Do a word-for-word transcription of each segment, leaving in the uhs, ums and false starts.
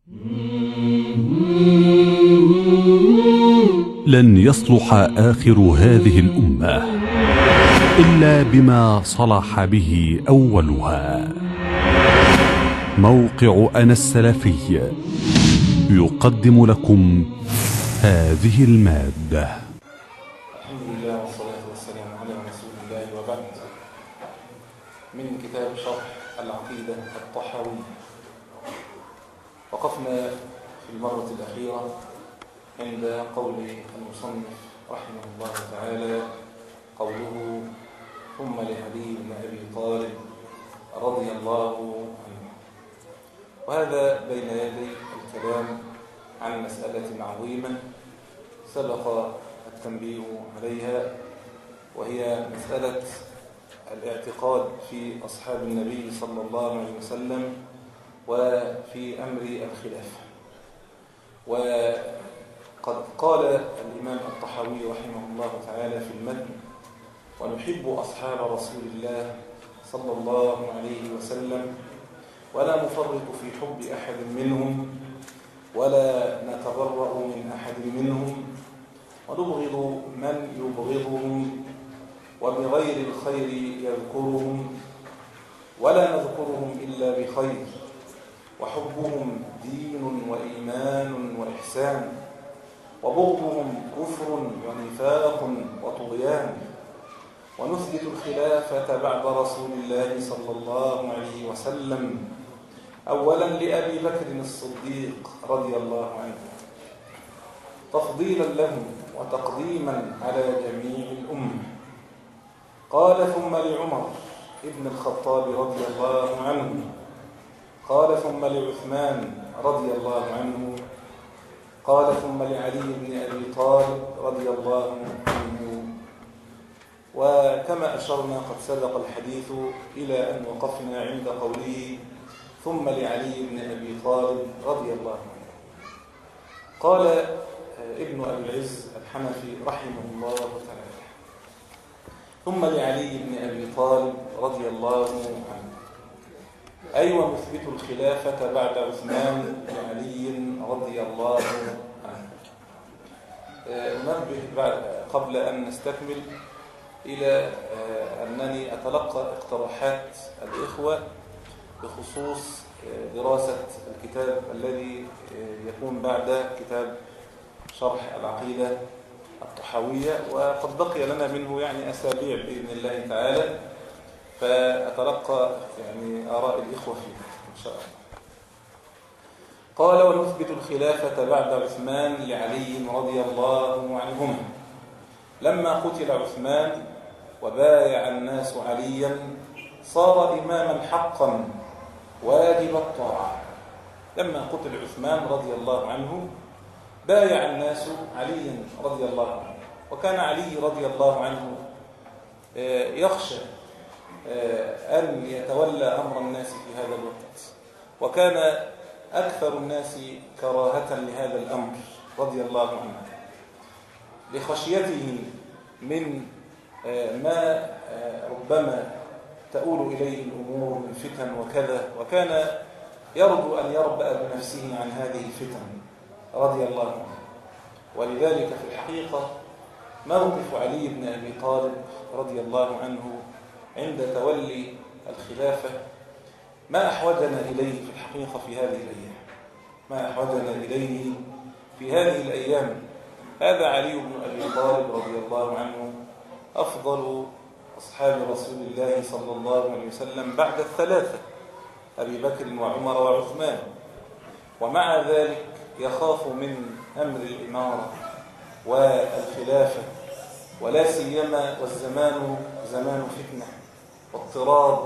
لن يصلح آخر هذه الأمة إلا بما صلح به أولها. موقع أنا السلفي يقدم لكم هذه المادة. الحمد لله والصلاة والسلام على رسول الله، وبعد. من كتاب شرح العقيدة الطحاوية، وقفنا في المرة الأخيرة عند قول المصنف رحمه الله تعالى، قوله: ثم لعلي بن أبي طالب رضي الله عنه. وهذا بين يدي الكلام عن مسألة عظيمة سبق التنبيه عليها، وهي مسألة الاعتقاد في أصحاب النبي صلى الله عليه وسلم وفي أمر الخلافة. وقد قال الإمام الطحاوي رحمه الله تعالى في المتن: ونحب أصحاب رسول الله صلى الله عليه وسلم، ولا نفرط في حب أحد منهم، ولا نتبرأ من أحد منهم، ونبغض من يبغضهم، وبغير الخير يذكرهم، ولا نذكرهم إلا بخير، وحبهم دين وإيمان وإحسان، وبغضهم كفر ونفاق وطغيان. ونثبت الخلافة بعد رسول الله صلى الله عليه وسلم أولا لأبي بكر الصديق رضي الله عنه، تفضيلا له وتقديما على جميع الأمة. قال: ثم لعمر ابن الخطاب رضي الله عنه. قال: ثم لعثمان رضي الله عنه. قال: ثم لعلي بن أبي طالب رضي الله عنه. وكما أشرنا قد سبق الحديث إلى أن وقفنا عند قوله: ثم لعلي بن أبي طالب رضي الله عنه. قال ابن أبي العز الحنفي رحمه الله تعالى: ثم لعلي بن أبي طالب رضي الله عنه، أي ونثبت الخلافة بعد عثمان لعلي رضي الله عنه. ننبه قبل أن نستكمل إلى أنني أتلقى اقتراحات الإخوة بخصوص دراسة الكتاب الذي يكون بعد كتاب شرح العقيدة الطحاوية، وقد بقي لنا منه يعني أسابيع بإذن الله تعالى، فأتلقى يعني آراء الإخوة فيه إن شاء الله. قال: ونثبت الخلافة بعد عثمان لعلي رضي الله عنهما. لما قتل عثمان وبايع الناس عليا صار إماما حقا واجب الطاعة. لما قتل عثمان رضي الله عنه بايع الناس عليا رضي الله عنه، وكان علي رضي الله عنه يخشى أن يتولى أمر الناس في هذا الوقت، وكان أكثر الناس كراهة لهذا الأمر رضي الله عنه، لخشيته من ما ربما تؤول إليه الأمور من فتن وكذا، وكان يرجو أن يربأ بنفسه عن هذه الفتن رضي الله عنه. ولذلك في الحقيقة موقف علي بن أبي طالب رضي الله عنه عند تولي الخلافة ما أحوجنا إليه في الحقيقة في هذه الأيام، ما أحوجنا إليه في هذه الأيام. هذا علي بن أبي طالب رضي الله عنه أفضل أصحاب رسول الله صلى الله عليه وسلم بعد الثلاثة، أبي بكر وعمر وعثمان، ومع ذلك يخاف من أمر الإمارة والخلافة، ولا سيما والزمان زمان فتنة واضطراب،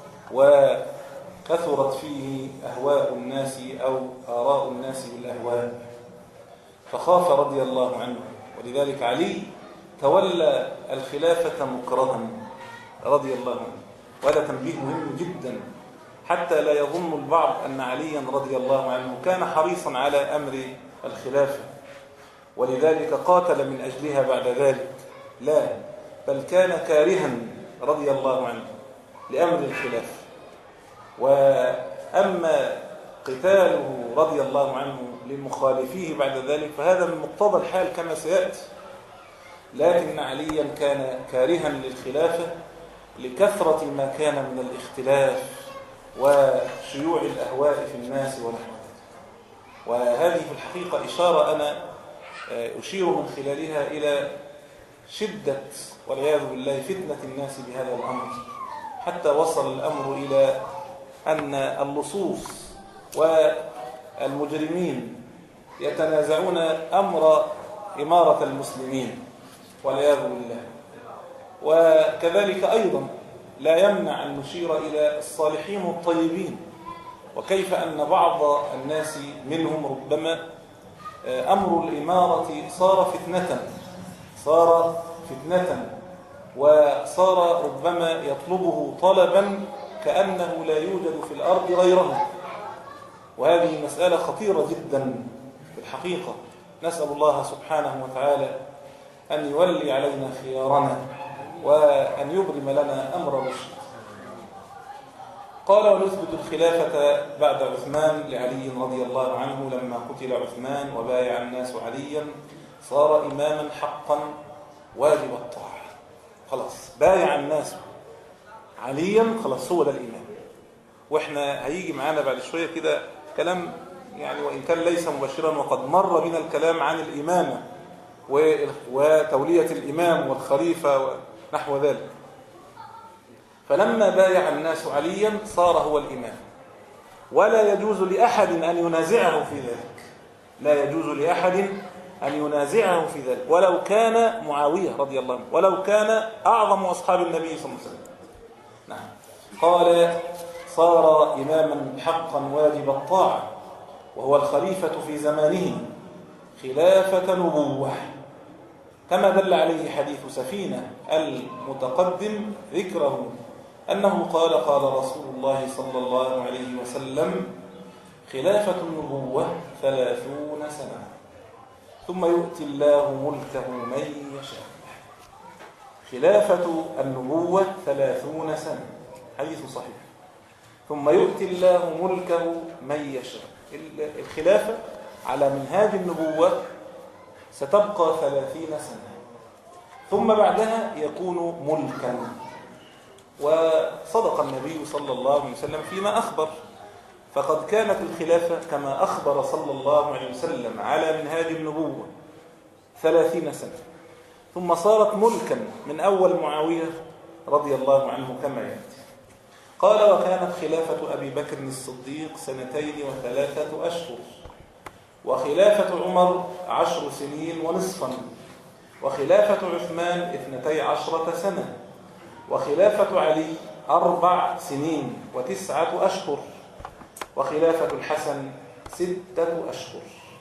وكثرت فيه أهواء الناس أو آراء الناس بالأهواء، فخاف رضي الله عنه. ولذلك علي تولى الخلافة مكرها رضي الله عنه. وهذا تنبيه مهم جدا، حتى لا يظن البعض أن عليا رضي الله عنه كان حريصا على أمر الخلافة ولذلك قاتل من أجلها بعد ذلك، لا، بل كان كارها رضي الله عنه لأمر الخلافة. وأما قتاله رضي الله عنه لمخالفيه بعد ذلك، فهذا من مقتضى الحال كما سيأتي. لكن عليا كان كارها للخلافة لكثرة ما كان من الاختلاف وشيوع الأهواء في الناس ونحو ذلك. وهذه في الحقيقة إشارة أنا أشير من خلالها إلى شدة والعياذ بالله فتنة الناس بهذا الأمر، حتى وصل الأمر إلى أن اللصوص والمجرمين يتنازعون أمر إمارة المسلمين والعياذ بالله. وكذلك أيضا لا يمنع أن نشير إلى الصالحين الطيبين، وكيف أن بعض الناس منهم ربما أمر الإمارة صار فتنة صار فتنة وصار ربما يطلبه طلبا كأنه لا يوجد في الأرض غيره. وهذه مسألة خطيرة جدا في الحقيقة. نسأل الله سبحانه وتعالى أن يولي علينا خيارنا وأن يبرم لنا أمر رشد. قال: ونثبت الخلافة بعد عثمان لعلي رضي الله عنه لما قتل عثمان وبايع الناس عليا صار إماما حقا واجب الطاعة. خلاص بايع الناس عليا، خلاص هو ده الإمام. وإحنا هيجي معانا بعد شوية كده كلام يعني وإن كان ليس مباشرا، وقد مر بنا الكلام عن الإمامة وتولية الإمام والخليفة ونحو ذلك. فلما بايع الناس عليا صار هو الإمام، ولا يجوز لأحد أن ينازعه في ذلك لا يجوز لأحد أن ينازعه في ذلك ولو كان معاوية رضي الله عنه، ولو كان أعظم أصحاب النبي صلى الله عليه وسلم. نعم. قال: صار إماما حقا واجب الطاعة، وهو الخليفة في زمانه خلافة نبوة، كما دل عليه حديث سفينة المتقدم ذكره أنه قال: قال رسول الله صلى الله عليه وسلم: خلافة النبوة ثلاثون سنة ثم يؤتي الله ملكه من يشاء. خلافة النبوة ثلاثون سنة، حديث صحيح. ثم يؤتي الله ملكه من يشاء. الخلافة على منهاج النبوة ستبقى ثلاثين سنة، ثم بعدها يكون ملكا. وصدق النبي صلى الله عليه وسلم فيما أخبر، فقد كانت الخلافة كما أخبر صلى الله عليه وسلم على منهاج النبوة ثلاثين سنة، ثم صارت ملكا من أول معاوية رضي الله عنه كما يأتي. قال: وكانت خلافة أبي بكر الصديق سنتين وثلاثة أشهر، وخلافة عمر عشر سنين ونصفا، وخلافة عثمان اثنتي عشرة سنة، وخلافة علي أربع سنين وتسعة أشهر، وخلافة الحسن ستة أشهر.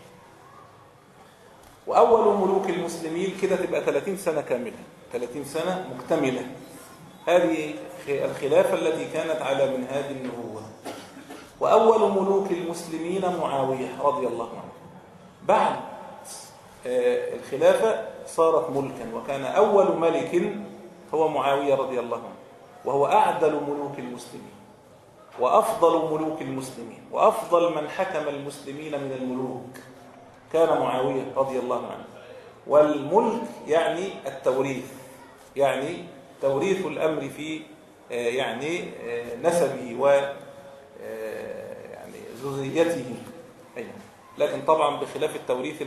وأول ملوك المسلمين كده تبقى ثلاثين سنة كاملة، ثلاثين سنة مكتملة. هذه الخلافة التي كانت على منهاج النبوة. وأول ملوك المسلمين معاوية رضي الله عنه. بعد الخلافة صارت ملكا، وكان أول ملك هو معاوية رضي الله عنه، وهو أعدل ملوك المسلمين وأفضل ملوك المسلمين وأفضل من حكم المسلمين من الملوك كان معاوية رضي الله عنه. والملك يعني التوريث، يعني توريث الأمر في يعني نسبه و يعني ذريته، لكن طبعا بخلاف التوريث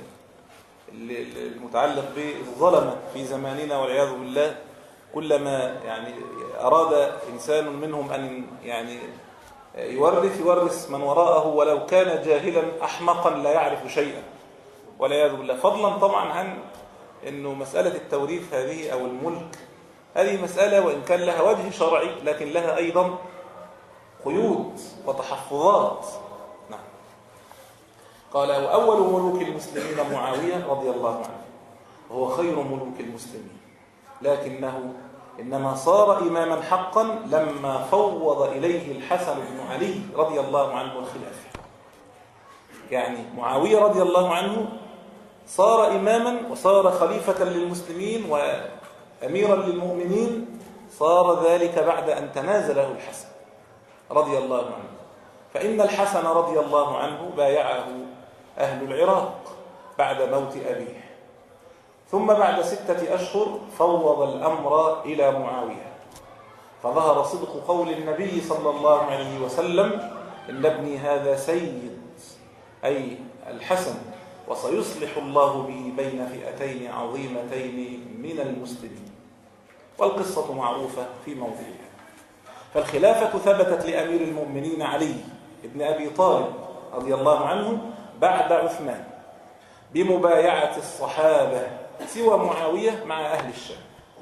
المتعلق بالظلمة في زماننا والعياذ بالله. كلما يعني أراد إنسان منهم أن يعني يورث يورث من وراءه ولو كان جاهلا أحمقا لا يعرف شيئا والعياذ بالله. فضلا طبعا عن أنه مسألة التوريث هذه أو الملك هذه مسألة وإن كان لها وجه شرعي لكن لها أيضا قيود وتحفظات. نعم. قال: وأول ملوك المسلمين معاوية رضي الله عنه، وهو خير ملوك المسلمين، لكنه إنما صار إماما حقا لما فوض إليه الحسن بن علي رضي الله عنه الخلافة. يعني معاوية رضي الله عنه صار إماما وصار خليفة للمسلمين وأميرا للمؤمنين، صار ذلك بعد أن تنازله الحسن رضي الله عنه. فإن الحسن رضي الله عنه بايعه أهل العراق بعد موت أبيه، ثم بعد ستة أشهر فوض الأمر إلى معاوية، فظهر صدق قول النبي صلى الله عليه وسلم: إن ابني هذا سيد، أي الحسن، وسيصلح الله به بين فئتين عظيمتين من المسلمين. والقصة معروفة في موضعها. فالخلافة ثبتت لأمير المؤمنين علي بن أبي طالب رضي الله عنه بعد عثمان بمبايعة الصحابة سوى معاوية مع أهل الشام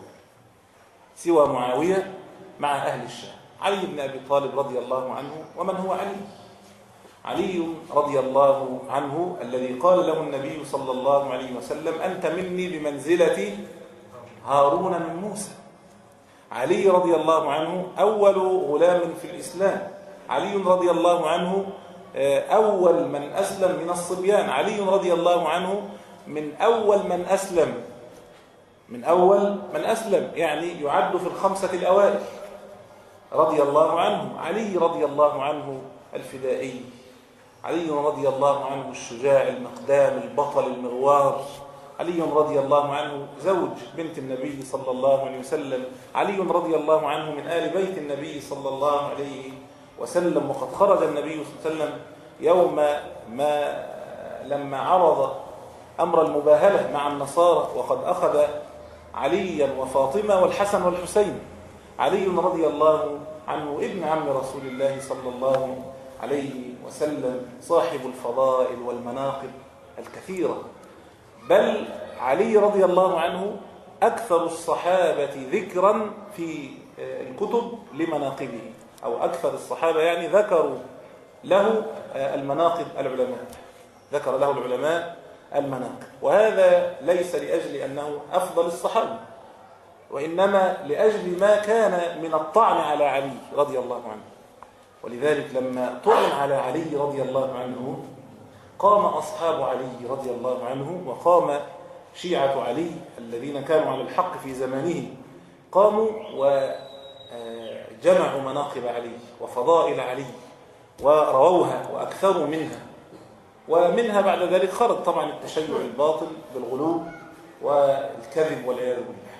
سوى معاوية مع أهل الشام علي بن أبي طالب رضي الله عنه. ومن هو علي؟ علي رضي الله عنه الذي قال له النبي صلى الله عليه وسلم: أنت مني بمنزلة هارون من موسى. علي رضي الله عنه أول غلام في الإسلام. علي رضي الله عنه أول من أسلم من الصبيان. علي رضي الله عنه من أول من أسلم من أول من أسلم يعني يعد في الخمسة الأوائل رضي الله عنه. علي رضي الله عنه الفدائي، علي رضي الله عنه الشجاع المقدام البطل المغوار، علي رضي الله عنه زوج بنت النبي صلى الله عليه وسلم، علي رضي الله عنه من آل بيت النبي صلى الله عليه وسلم. وقد خرج النبي صلى الله عليه وسلم يوم ما لما عرض أمر المباهلة مع النصارى، وقد أخذ عليا وفاطمة والحسن والحسين. علي رضي الله عنه ابن عم رسول الله صلى الله عليه وسلم، صاحب الفضائل والمناقب الكثيرة. بل علي رضي الله عنه أكثر الصحابة ذكرا في الكتب لمناقبه، أو أكثر الصحابة يعني ذكروا له المناقب العلماء ذكر له العلماء المناقب. وهذا ليس لأجل أنه أفضل الصحابة، وإنما لأجل ما كان من الطعن على علي رضي الله عنه. ولذلك لما طعن على علي رضي الله عنه قام أصحاب علي رضي الله عنه، وقام شيعة علي الذين كانوا على الحق في زمانه، قاموا وجمعوا مناقب علي وفضائل علي ورووها وأكثروا منها. ومنها بعد ذلك خرج طبعا التشيع الباطل بالغلو والكذب والعياذ بالله.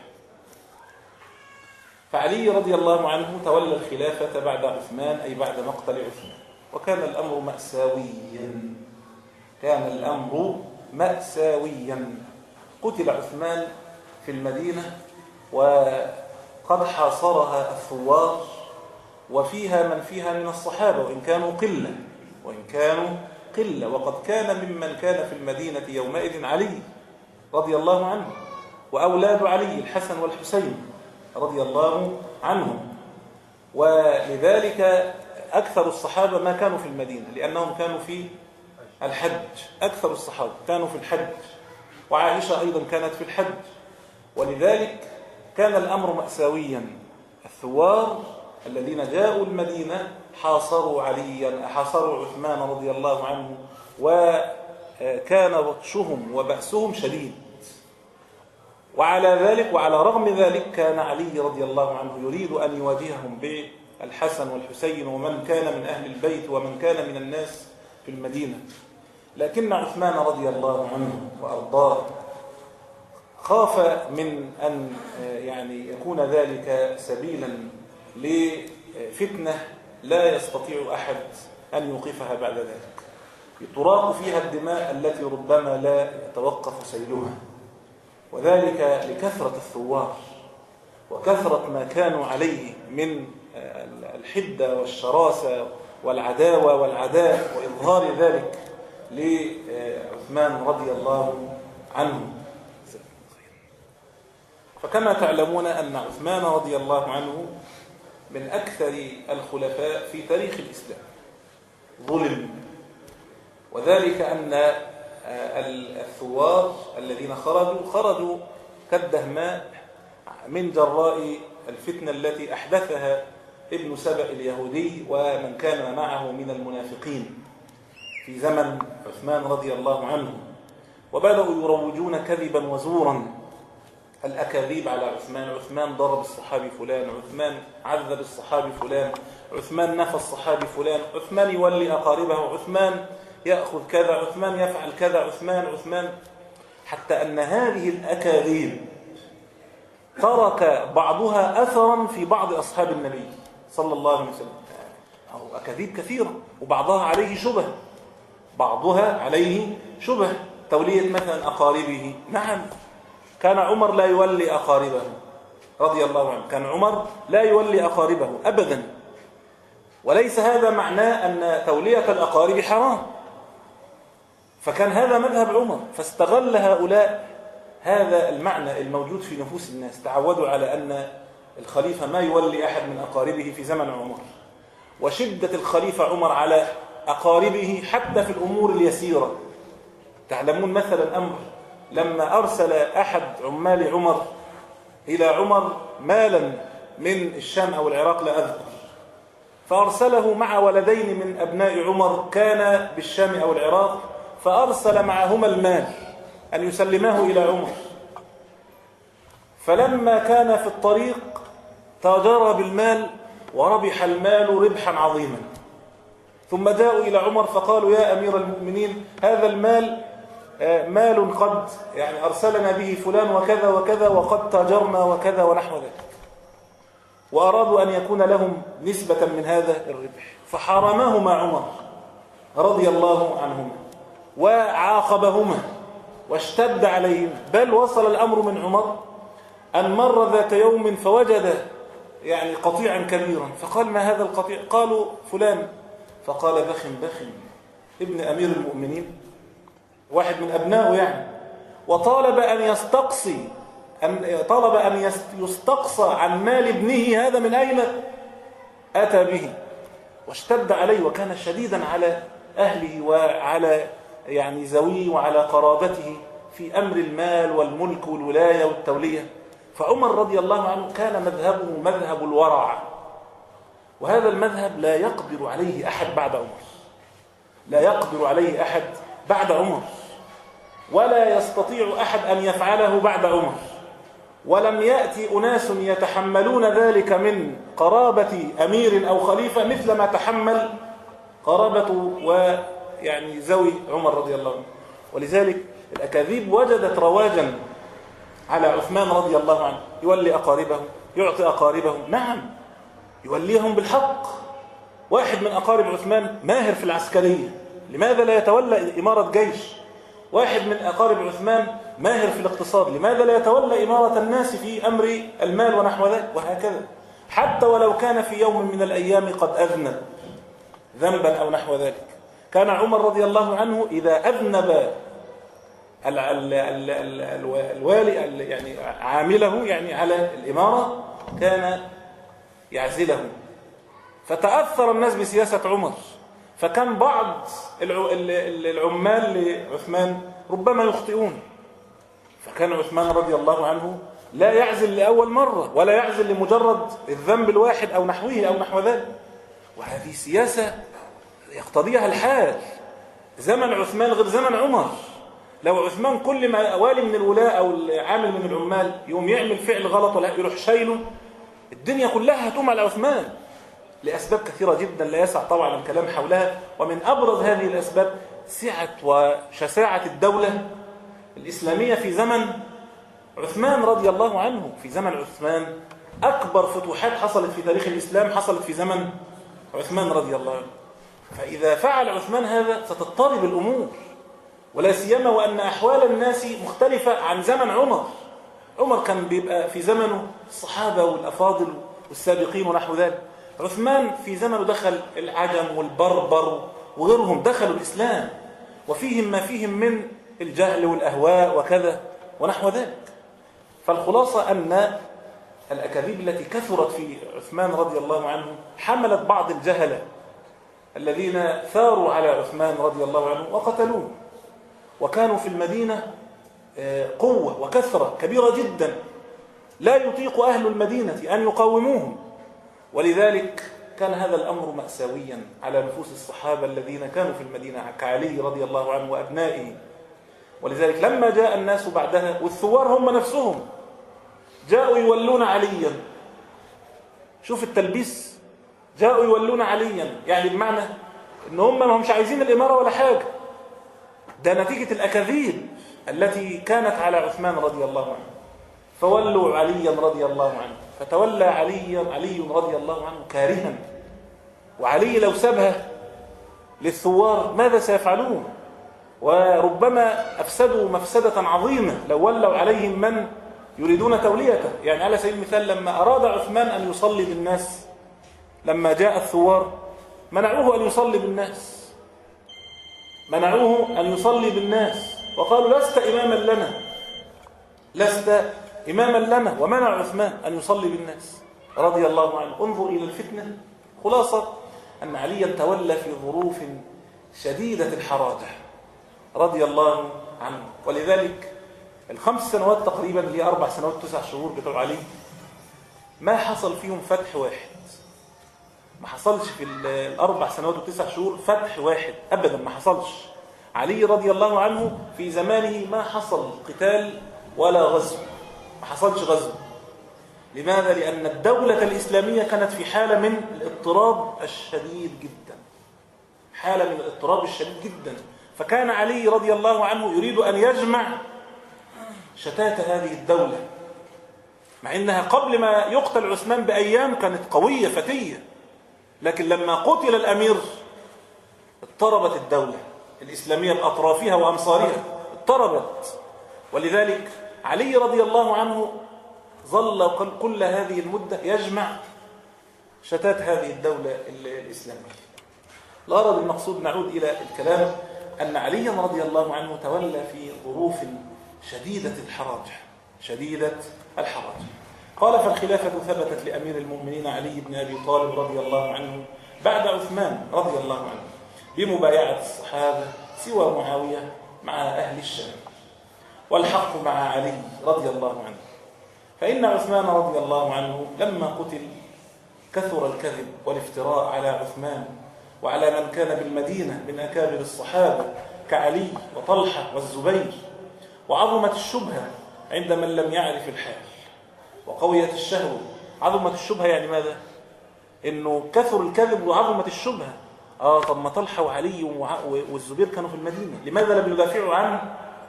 فعلي رضي الله عنه تولى الخلافة بعد عثمان، أي بعد مقتل عثمان. وكان الأمر مأساويا كان الأمر مأساويا قتل عثمان في المدينة، وقد حاصرها الثوار، وفيها من فيها من الصحابة وإن كانوا قلة وإن كانوا قلة وقد كان ممن كان في المدينة يومئذ علي رضي الله عنه، وأولاد علي الحسن والحسين رضي الله عنهم. ولذلك أكثر الصحابة ما كانوا في المدينة، لأنهم كانوا في الحج. أكثر الصحابة كانوا في الحج، وعائشة أيضا كانت في الحج. ولذلك كان الأمر مأساويا. الثوار الذين جاءوا المدينة حاصروا عليا حاصروا عثمان رضي الله عنه، وكان بطشهم وبأسهم شديد. وعلى ذلك وعلى رغم ذلك كان علي رضي الله عنه يريد أن يواجههم بالحسن والحسين ومن كان من أهل البيت ومن كان من الناس في المدينة. لكن عثمان رضي الله عنه وأرضاه خاف من أن يعني يكون ذلك سبيلا لفتنة لا يستطيع أحد أن يوقفها بعد ذلك، تراق فيها الدماء التي ربما لا يتوقف سيلها. وذلك لكثرة الثوار وكثرة ما كانوا عليه من الحدة والشراسة والعداوة والعداء، وإظهار ذلك لعثمان رضي الله عنه. فكما تعلمون أن عثمان رضي الله عنه من أكثر الخلفاء في تاريخ الإسلام ظلم، وذلك أن الثوار الذين خرجوا خرجوا كالدهماء من جراء الفتنة التي أحدثها ابن سبأ اليهودي ومن كان معه من المنافقين في زمن عثمان رضي الله عنه. وبدأوا يروجون كذبا وزورا الأكاذيب على عثمان. عثمان ضرب الصحابي فلان، عثمان عذب الصحابي فلان، عثمان نفى الصحابي فلان، عثمان يولي أقاربه، عثمان يأخذ كذا، عثمان يفعل كذا، عثمان عثمان حتى أن هذه الأكاذيب ترك بعضها أثرا في بعض أصحاب النبي صلى الله عليه وسلم. أو أكاذيب كثيرة وبعضها عليه شبه، بعضها عليه شبه. تولية مثلا أقاربه، نعم كان عمر لا يولي أقاربه رضي الله عنه، كان عمر لا يولي أقاربه أبدا، وليس هذا معناه أن تولية الأقارب حرام، فكان هذا مذهب عمر، فاستغل هؤلاء هذا المعنى الموجود في نفوس الناس، تعودوا على أن الخليفة ما يولي أحد من أقاربه في زمن عمر، وشدة الخليفة عمر على أقاربه حتى في الأمور اليسيرة. تعلمون مثلا أمر لما أرسل أحد عمال عمر إلى عمر مالا من الشام أو العراق لا أذكر، فأرسله مع ولدين من أبناء عمر كان بالشام أو العراق، فأرسل معهما المال أن يسلماه إلى عمر. فلما كان في الطريق تاجر بالمال وربح المال ربحا عظيما، ثم جاءوا إلى عمر فقالوا يا أمير المؤمنين هذا المال مال قد يعني أرسلنا به فلان وكذا وكذا وقد تاجرنا وكذا ونحو ذلك، وأرادوا أن يكون لهم نسبة من هذا الربح، فحرمهما عمر رضي الله عنهما وعاقبهما واشتد عليهم، بل وصل الأمر من عمر أن مر ذات يوم فوجد يعني قطيعا كبيرا، فقال ما هذا القطيع؟ قالوا فلان، فقال بخ بخ ابن أمير المؤمنين، واحد من أبنائه يعني، وطالب أن يستقصي أن طلب أن يستقصى عن مال ابنه هذا من أين أتى به، واشتد عليه وكان شديدا على أهله وعلى يعني زويه وعلى قرابته في أمر المال والملك والولاية والتولية. فعمر رضي الله عنه كان مذهبه مذهب الورع، وهذا المذهب لا يقدر عليه أحد بعد عمر، لا يقدر عليه أحد بعد عمر، ولا يستطيع أحد أن يفعله بعد عمر، ولم يأتي أناس يتحملون ذلك من قرابة أمير أو خليفة مثل ما تحمل قرابة ويعني زوي عمر رضي الله عنه. ولذلك الأكاذيب وجدت رواجا على عثمان رضي الله عنه، يولي أقاربه، يعطي أقاربه، نعم يوليهم بالحق. واحد من أقارب عثمان ماهر في العسكرية، لماذا لا يتولى إمارة جيش؟ واحد من أقارب عثمان ماهر في الاقتصاد، لماذا لا يتولى إمارة الناس في أمر المال ونحو ذلك؟ وهكذا، حتى ولو كان في يوم من الأيام قد أذنب ذنبا أو نحو ذلك. كان عمر رضي الله عنه إذا أذنب الوالي يعني عامله يعني على الإمارة كان يعزله، فتأثر الناس بسياسة عمر، فكان بعض العمال لعثمان ربما يخطئون، فكان عثمان رضي الله عنه لا يعزل لأول مرة ولا يعزل لمجرد الذنب الواحد أو نحوه أو نحو ذلك، وهذه سياسة يقتضيها الحال. زمن عثمان غير زمن عمر. لو عثمان كل ما والي من الولاة أو عامل من العمال يوم يعمل فعل غلط ولا يروح شايله، الدنيا كلها هتقوم على عثمان لأسباب كثيرة جدا لا يسع طبعا الكلام حولها، ومن أبرز هذه الأسباب سعة وشساعة الدولة الإسلامية في زمن عثمان رضي الله عنه. في زمن عثمان أكبر فتوحات حصلت في تاريخ الإسلام حصلت في زمن عثمان رضي الله عنه. فإذا فعل عثمان هذا ستضطرب الأمور، ولا سيما وأن أحوال الناس مختلفة عن زمن عمر. عمر كان بيبقى في زمنه الصحابة والأفاضل والسابقين ونحو ذلك، عثمان في زمنه دخل العجم والبربر وغيرهم دخلوا الإسلام، وفيهم ما فيهم من الجهل والأهواء وكذا ونحو ذلك. فالخلاصة أن الأكاذيب التي كثرت في عثمان رضي الله عنه حملت بعض الجهلة الذين ثاروا على عثمان رضي الله عنه وقتلوه، وكانوا في المدينة قوة وكثرة كبيرة جدا لا يطيق أهل المدينة أن يقاوموهم، ولذلك كان هذا الأمر مأساويا على نفوس الصحابة الذين كانوا في المدينة كعلي رضي الله عنه وأبنائه. ولذلك لما جاء الناس بعدها والثوار هم نفسهم جاءوا يولون عليا. شوف التلبيس، جاءوا يولون عليا، يعني بمعنى ان هم ما همش عايزين الإمارة ولا حاجة، ده نتيجة الأكاذيب التي كانت على عثمان رضي الله عنه. فولوا عليا رضي الله عنه، فتولى علي علي رضي الله عنه كارها. وعلي لو سابها للثوار ماذا سيفعلون؟ وربما أفسدوا مفسدة عظيمة لو ولوا عليهم من يريدون توليته. يعني على سبيل المثال لما أراد عثمان أن يصلي بالناس، لما جاء الثوار منعوه أن يصلي بالناس، منعوه أن يصلي بالناس وقالوا لست إماما لنا، لست إماما لنا، ومنع عثمان أن يصلي بالناس رضي الله عنه. انظر إلى الفتنة. خلاصة أن عليا تولى في ظروف شديدة الحراجة رضي الله عنه. ولذلك الخمس سنوات تقريبا اللي هي أربع سنوات تسع شهور بتوع علي ما حصل فيهم فتح واحد، ما حصلش في الأربع سنوات وتسع شهور فتح واحد أبدا، ما حصلش. علي رضي الله عنه في زمانه ما حصل قتال ولا غزو، ما حصلش غزو. لماذا؟ لأن الدولة الإسلامية كانت في حالة من الاضطراب الشديد جدا، حالة من الاضطراب الشديد جدا. فكان علي رضي الله عنه يريد أن يجمع شتات هذه الدولة، مع أنها قبل ما يقتل عثمان بأيام كانت قوية فتية، لكن لما قتل الأمير اضطربت الدولة الإسلامية بأطرافها وأمصارها، اضطربت. ولذلك علي رضي الله عنه ظل كل هذه المدة يجمع شتات هذه الدولة الإسلامية. الغرض المقصود نعود إلى الكلام أن عليا رضي الله عنه تولى في ظروف شديدة الحراج، شديدة الحراج. قال فالخلافة ثبتت لأمير المؤمنين علي بن أبي طالب رضي الله عنه بعد عثمان رضي الله عنه بمبايعة الصحابة سوى معاوية مع أهل الشام، والحق مع علي رضي الله عنه. فإن عثمان رضي الله عنه لما قتل كثر الكذب والافتراء على عثمان وعلى من كان بالمدينة من أكابر الصحابة كعلي وطلحة والزبير، وعظمت الشبهة عند من لم يعرف الحال، وقويت الشهوة. عظمت الشبهة يعني ماذا؟ إنه كثر الكذب وعظمت الشبهة. آه طب ما طلحة وعلي والزبير كانوا في المدينة، لماذا لم يدافعوا عن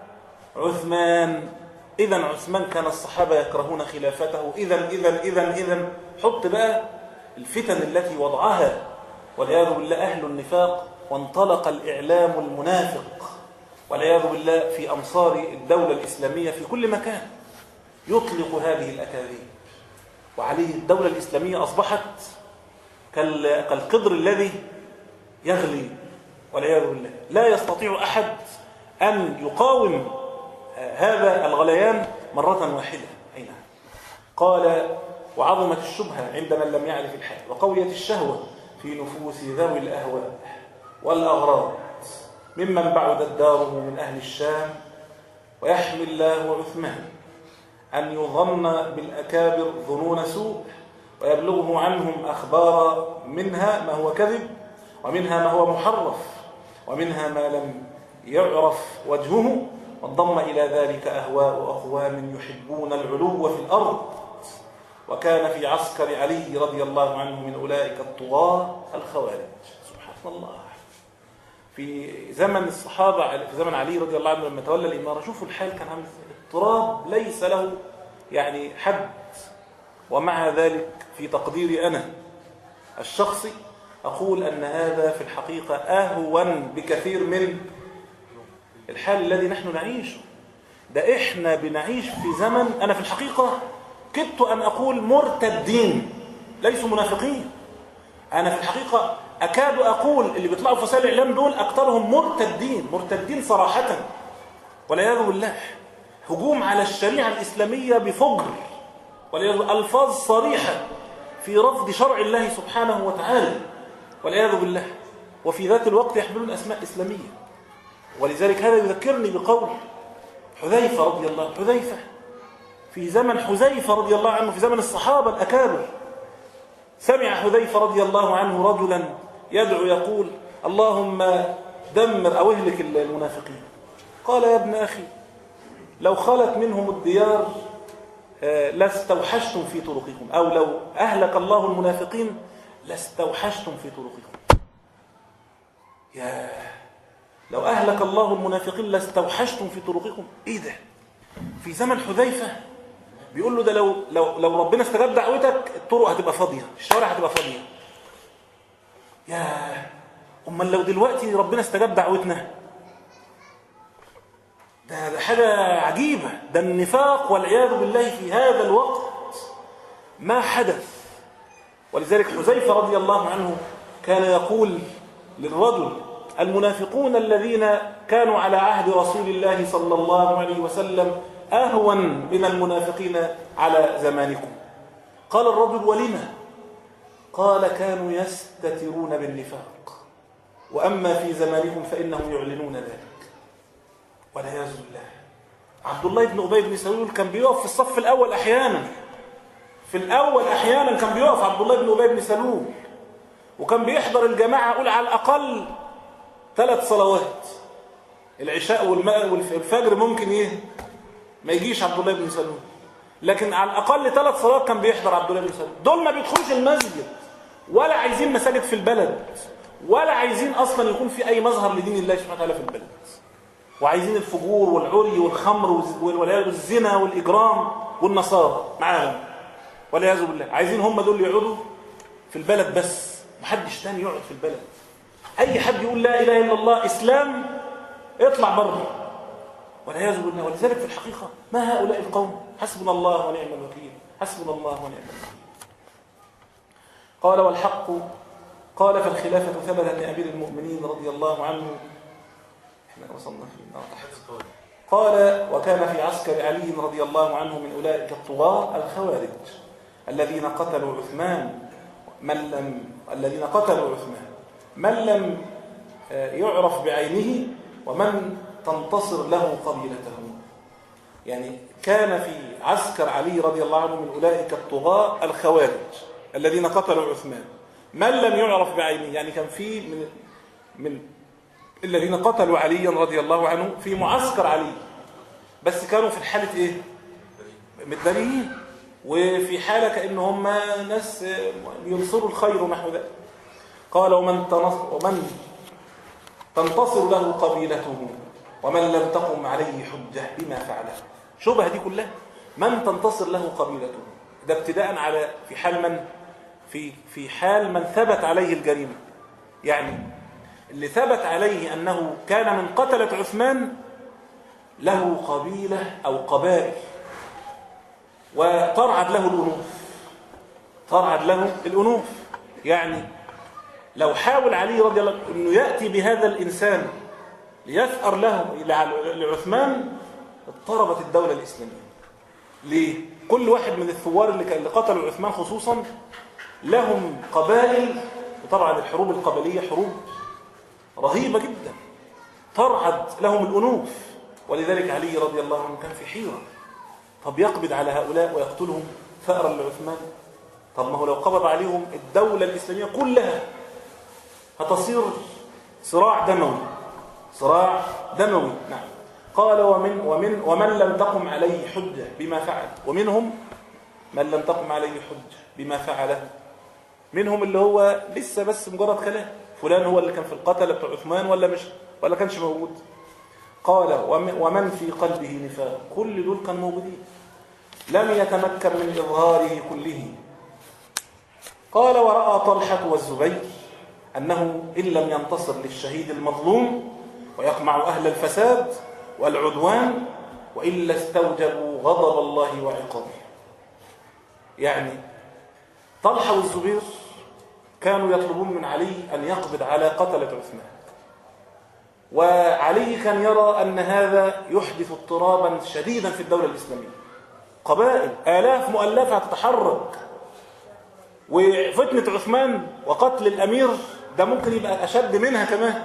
عثمان؟ إذن عثمان كان الصحابة يكرهون خلافته. إذن إذن إذن إذن حط بقى الفتن التي وضعها والعياذ بالله أهل النفاق، وانطلق الإعلام المنافق والعياذ بالله في أمصار الدولة الإسلامية في كل مكان يطلق هذه الأكاذيب. وعليه الدولة الإسلامية أصبحت كالقدر الذي يغلي والعياذ بالله، لا يستطيع أحد أن يقاوم هذا الغليان مرة واحدة. أين قال وعظمت الشبهة عند من لم يعرف الحال، وقويت الشهوة في نفوس ذوي الأهواء والأغراض ممن بعدت داره من أهل الشام. ويحمي الله عثمان أن يظن بالأكابر ظنون سوء، ويبلغه عنهم أخبار منها ما هو كذب، ومنها ما هو محرف، ومنها ما لم يعرف وجهه. وانضم إلى ذلك أهواء أقوام يحبون العلو في الأرض، وكان في عسكر علي رضي الله عنه من أولئك الطغاة الخوارج. سبحان الله. في زمن الصحابة، في زمن علي رضي الله عنه لما تولى الإمارة، شوفوا الحال كان عامل اضطراب ليس له يعني حد. ومع ذلك في تقديري أنا الشخصي أقول أن هذا في الحقيقة أهون بكثير من الحال الذي نحن نعيشه. ده إحنا بنعيش في زمن أنا في الحقيقة كدت أن أقول مرتدين ليسوا منافقين. أنا في الحقيقة أكاد أقول اللي بيطلعوا في وسائل الإعلام دول أكثرهم مرتدين، مرتدين صراحة والعياذ بالله. هجوم على الشريعة الإسلامية بفجر والعياذ، ألفاظ صريحة في رفض شرع الله سبحانه وتعالى والعياذ بالله، وفي ذات الوقت يحملون أسماء إسلامية. ولذلك هذا يذكرني بقول حذيفة رضي الله عنه. حذيفة في زمن حذيفة رضي الله عنه، في زمن الصحابة الأكابر، سمع حذيفة رضي الله عنه رجلا يدعو يقول اللهم دمر أو اهلك المنافقين. قال يا ابن أخي لو خلت منهم الديار لاستوحشتم في طرقكم، أو لو أهلك الله المنافقين لاستوحشتم في طرقكم. يا لو أهلك الله المنافقين لاستوحشتم في طرقكم. إيه ده؟ في زمن حذيفة بيقول له ده لو لو لو ربنا استجاب دعوتك الطرق هتبقى فاضية، الشوارع هتبقى فاضية. يا أمال لو دلوقتي ربنا استجاب دعوتنا؟ ده, ده حاجة عجيبة. ده النفاق والعياذ بالله في هذا الوقت ما حدث. ولذلك حذيفة رضي الله عنه كان يقول للرجل: المنافقون الذين كانوا على عهد رسول الله صلى الله عليه وسلم أهون من المنافقين على زمانكم. قال الرجل: ولما؟ قال: كانوا يستترون بالنفاق، وأما في زمانكم فإنهم يعلنون ذلك. والعياذ بالله. عبد الله بن أبي بن سلول كان بيقف في الصف الأول أحيانا، في الأول أحيانا كان بيقف عبد الله بن أبي بن سلول، وكان بيحضر الجماعة. أقول على الأقل ثلاث صلوات، العشاء والفجر ممكن إيه ما يجيش عبد الله بن سلول، لكن على الأقل ثلاث صلوات كان بيحضر عبد الله بن سلول. دول ما بيدخلش المسجد، ولا عايزين مساجد في البلد، ولا عايزين أصلا يكون في أي مظهر لدين الله سبحانه وتعالى في البلد، وعايزين الفجور والعري والخمر والزنا والإجرام والنصارى معاهم والعياذ بالله. عايزين هم دول يقعدوا في البلد بس، محدش تاني يقعد في البلد. أي حد يقول لا إله إلا الله إسلام اطلع بره والعياذ بالله. ولذلك في الحقيقة ما هؤلاء القوم؟ حسبنا الله ونعم الوكيل، حسبنا الله ونعم الوكيل. قال: والحق قال: فالخلافة ثبتت لأمير المؤمنين رضي الله عنه. احنا وصلنا فيه. قال: وكان في عسكر علي رضي الله عنه من أولئك الطغاة الخوارج الذين قتلوا عثمان من لم الذين قتلوا عثمان من لم يعرف بعينه ومن تنتصر له قبيلته. يعني كان في عسكر علي رضي الله عنه من أولئك الطغاة الخوارج الذين قتلوا عثمان من لم يعرف بعينه. يعني كان في من من الذين قتلوا عليا رضي الله عنه في معسكر علي، بس كانوا في حالة ايه؟ متداريين، وفي حالة كأن هم ناس ينصروا الخير ونحو ذلك. قال: ومن ومن تنتصر له قبيلته ومن لم تقم عليه حجة بما فعله. شبه دي كلها من تنتصر له قبيلته، ده ابتداء على في حال من في في حال من ثبت عليه الجريمة. يعني اللي ثبت عليه أنه كان من قتلة عثمان له قبيلة أو قبائل وترعد له الأنوف، ترعد له الأنوف. يعني لو حاول علي رضي الله عنه أنه يأتي بهذا الإنسان ليثأر له لعثمان اضطربت الدولة الإسلامية. ليه؟ كل واحد من الثوار اللي, اللي قتلوا عثمان خصوصا لهم قبائل، وطبعا الحروب القبلية حروب رهيبة جدا ترعد لهم الأنوف. ولذلك علي رضي الله عنه كان في حيرة، طب يقبض على هؤلاء ويقتلهم ثأرا لعثمان؟ طب ما هو لو قبض عليهم الدولة الإسلامية كلها هتصير صراع دموي، صراع دموي. نعم. قال: ومن ومن ومن لم تقم عليه حجة بما فعل. ومنهم من لم تقم عليه حجة بما فعله، منهم اللي هو لسه بس مجرد كلام، فلان هو اللي كان في القتل بتاع عثمان ولا مش ولا كانش موجود. قال: ومن في قلبه نفاق. كل دول كانوا موجودين، لم يتمكن من إظهاره كله. قال: ورأى طلحة والزبير أنه إن لم ينتصر للشهيد المظلوم ويقمع أهل الفساد والعدوان وإلا استوجبوا غضب الله وعقابه. يعني طلحة والزبير كانوا يطلبون من علي أن يقبض على قتلة عثمان، وعلي كان يرى أن هذا يحدث اضطرابا شديدا في الدولة الإسلامية. قبائل آلاف مؤلفة تتحرك، وفتنة عثمان وقتل الأمير ده ممكن يبقى أشد منها كمان.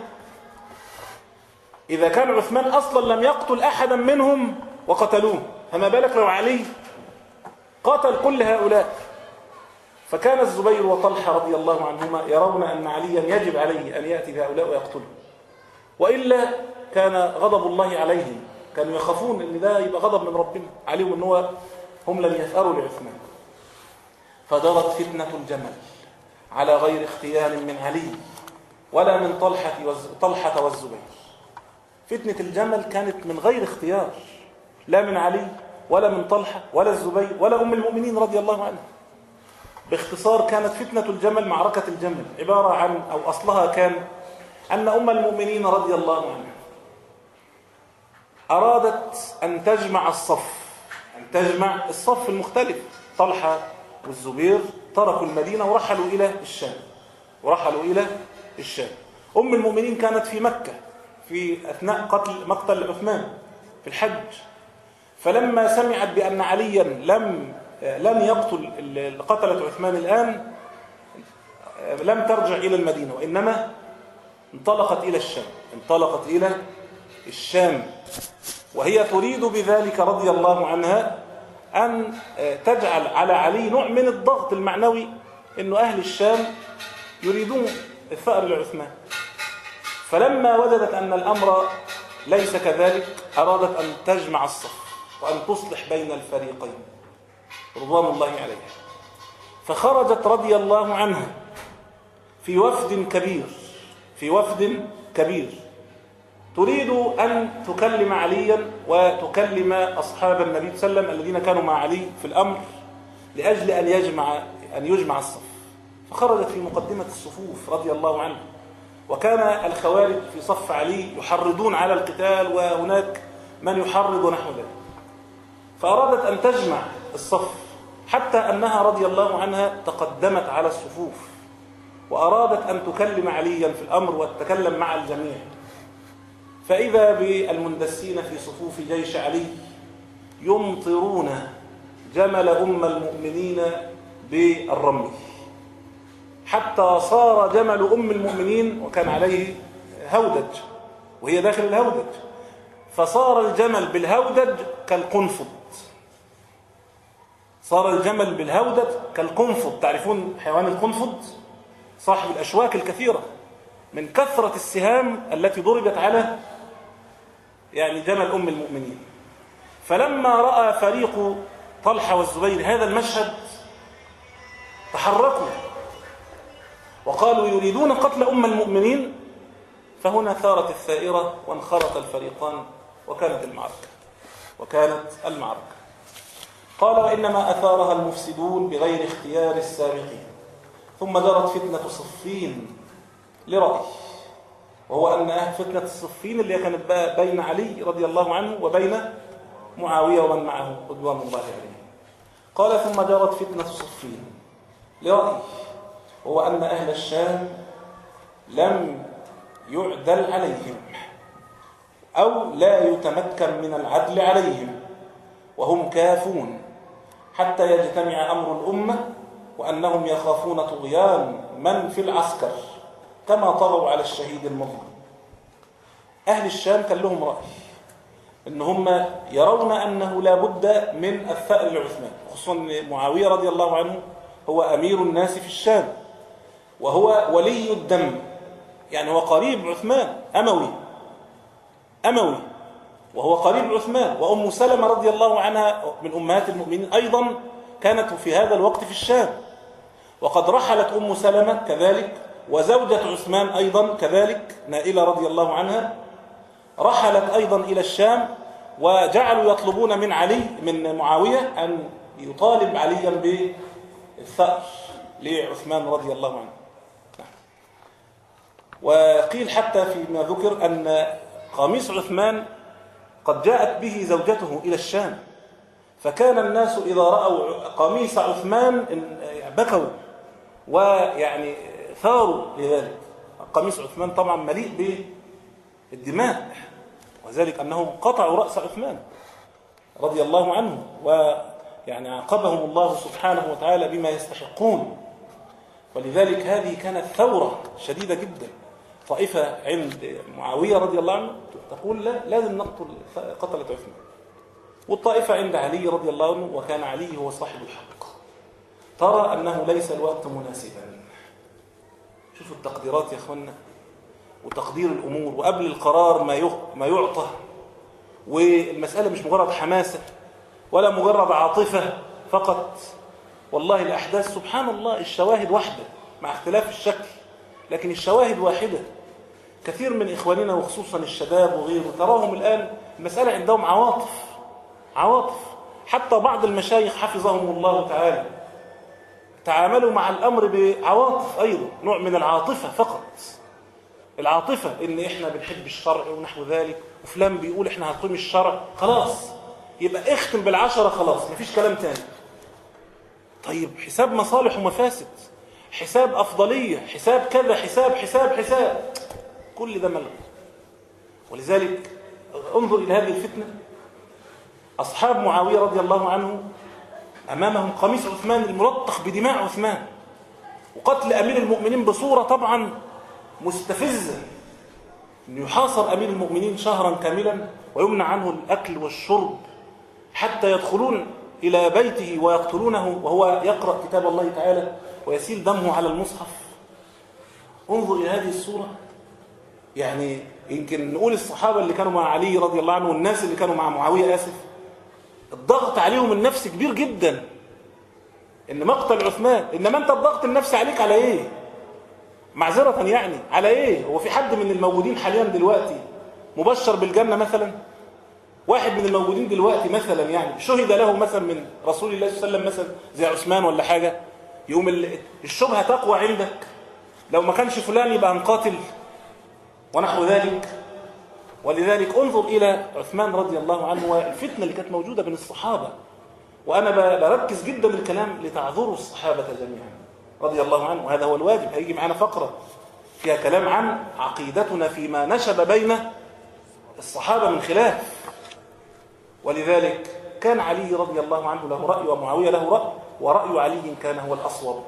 إذا كان عثمان أصلا لم يقتل أحدا منهم وقتلوه، فما بالك لو علي قتل كل هؤلاء. فكان الزبير وطلحة رضي الله عنهما يرون أن عليا يجب عليه أن يأتي بهؤلاء ويقتلهم، وإلا كان غضب الله عليهم. كانوا يخافون أن ده يبقى غضب من ربنا عليهم، أن هو هم لم يثأروا لعثمان، فدارت فتنة الجمل على غير اختيار من علي ولا من طلحة, طلحة والزبير. فتنة الجمل كانت من غير اختيار، لا من علي ولا من طلحة ولا الزبير ولا أم المؤمنين رضي الله عنها. باختصار كانت فتنة الجمل معركة الجمل عبارة عن أو أصلها كان أن أم المؤمنين رضي الله عنها أرادت أن تجمع الصف أن تجمع الصف المختلف. طلحة والزبير تركوا المدينة ورحلوا إلى الشام ورحلوا إلى الشام. أم المؤمنين كانت في مكة في أثناء قتل مقتل عثمان في الحج، فلما سمعت بأن عليا لم لن يقتل قتلة عثمان الآن لم ترجع إلى المدينة، وإنما انطلقت إلى الشام انطلقت إلى الشام وهي تريد بذلك رضي الله عنها أن تجعل على علي نوع من الضغط المعنوي، إنه أهل الشام يريدون الثأر لعثمان. فلما وجدت أن الأمر ليس كذلك أرادت أن تجمع الصف وأن تصلح بين الفريقين رضوان الله عليها، فخرجت رضي الله عنها في وفد كبير في وفد كبير تريد أن تكلم عليا وتكلم أصحاب النبي صلى الله عليه وسلم الذين كانوا مع علي في الأمر لأجل أن يجمع أن يجمع الصف. فخرجت في مقدمة الصفوف رضي الله عنها، وكان الخوارج في صف علي يحرضون على القتال وهناك من يحرض نحو ذلك، فأرادت أن تجمع الصف حتى أنها رضي الله عنها تقدمت على الصفوف وأرادت أن تكلم عليا في الأمر وتتكلم مع الجميع، فإذا بالمندسين في صفوف جيش علي يمطرون جمل أم المؤمنين بالرمل حتى صار جمل أم المؤمنين وكان عليه هودج وهي داخل الهودج، فصار الجمل بالهودج كالقنفذ صار الجمل بالهودج كالقنفذ. تعرفون حيوان القنفذ صاحب الأشواك الكثيرة من كثرة السهام التي ضربت على يعني جمل أم المؤمنين. فلما رأى فريق طلحة والزبير هذا المشهد تحركوا وقالوا يريدون قتل أم المؤمنين، فهنا ثارت الثائرة وانخرط الفريقان وكانت المعركة وكانت المعركة قال وإنما أثارها المفسدون بغير اختيار السابقين. ثم جرت فتنة صفين لرأي، وهو أن فتنة الصفين اللي كانت بين علي رضي الله عنه وبين معاوية ومن معه رضوان الله عليه. قال ثم جرت فتنة صفين لرأي، وهو أن أهل الشام لم يعدل عليهم أو لا يتمكن من العدل عليهم وهم كافون حتى يجتمع أمر الأمة، وأنهم يخافون طغيان من في العسكر كما طغوا على الشهيد المظلوم. أهل الشام كان لهم رأي إن هم يرون أنه لا بد من الثأر لعثمان، خصوصا معاوية رضي الله عنه هو أمير الناس في الشام وهو ولي الدم، يعني هو قريب عثمان أموي أموي وهو قريب عثمان. وأم سلمة رضي الله عنها من أمهات المؤمنين أيضا كانت في هذا الوقت في الشام، وقد رحلت أم سلمة كذلك وزوجة عثمان أيضا كذلك نائلة رضي الله عنها رحلت أيضا إلى الشام، وجعلوا يطلبون من علي من معاوية أن يطالب عليا بالثأر لعثمان رضي الله عنه. وقيل حتى فيما ذكر أن قميص عثمان قد جاءت به زوجته إلى الشام، فكان الناس إذا رأوا قميص عثمان بكوا ويعني ثاروا لذلك. قميص عثمان طبعا مليء بالدماء، وذلك أنهم قطعوا رأس عثمان رضي الله عنه، ويعني عاقبهم الله سبحانه وتعالى بما يستحقون. ولذلك هذه كانت ثورة شديدة جدا. طائفة عند معاوية رضي الله عنه تقول لا لازم نقتل قتلة عثمان، والطائفة عند علي رضي الله عنه وكان علي هو صاحب الحق ترى أنه ليس الوقت مناسبا. شوفوا التقديرات يا أخوانا وتقدير الأمور، وقبل القرار ما ما يعطى، والمسألة مش مجرد حماسة ولا مجرد عاطفة فقط. والله الأحداث سبحان الله الشواهد واحدة مع اختلاف الشكل، لكن الشواهد واحدة. كثير من إخواننا وخصوصا الشباب وغيره تراهم الآن المسألة عندهم عواطف عواطف حتى بعض المشايخ حفظهم الله تعالى تعاملوا مع الأمر بعواطف أيضا، نوع من العاطفة فقط. العاطفة إن إحنا بنحب الشرع ونحو ذلك، وفلان بيقول إحنا هنقيم الشرع، خلاص يبقى اختم بالعشرة، خلاص مفيش كلام تاني. طيب حساب مصالح ومفاسد، حساب أفضلية، حساب كذا، حساب حساب حساب، كل ده ملغي. ولذلك انظر إلى هذه الفتنة. أصحاب معاوية رضي الله عنه أمامهم قميص عثمان الملطخ بدماء عثمان، وقتل أمير المؤمنين بصورة طبعا مستفزة، أن يحاصر أمير المؤمنين شهرا كاملا ويمنع عنه الأكل والشرب حتى يدخلون إلى بيته ويقتلونه وهو يقرأ كتاب الله تعالى ويسيل دمه على المصحف. انظر إلى هذه الصورة. يعني يمكن نقول الصحابة اللي كانوا مع علي رضي الله عنه والناس اللي كانوا مع معاوية آسف، الضغط عليهم النفسي كبير جدا إن مقتل عثمان. إنما أنت الضغط النفسي عليك على إيه؟ معذرة يعني على إيه؟ هو في حد من الموجودين حاليا دلوقتي مبشر بالجنة مثلا؟ واحد من الموجودين دلوقتي مثلا يعني شهد له مثلا من رسول الله صلى الله عليه وسلم مثلا زي عثمان ولا حاجة، يوم الشبهة تقوى عندك لو ما كانش فلان يبقى هنقاتل ونحو ذلك. ولذلك انظر إلى عثمان رضي الله عنه والفتنة اللي كانت موجودة بين الصحابة. وأنا بركز جدا الكلام لتعذروا الصحابة جميعا رضي الله عنه، وهذا هو الواجب. هيجي معنا فقرة فيها كلام عن عقيدتنا فيما نشب بين الصحابة من خلاف. ولذلك كان علي رضي الله عنه له رأي ومعاوية له رأي، ورأي علي كان هو الأصوب.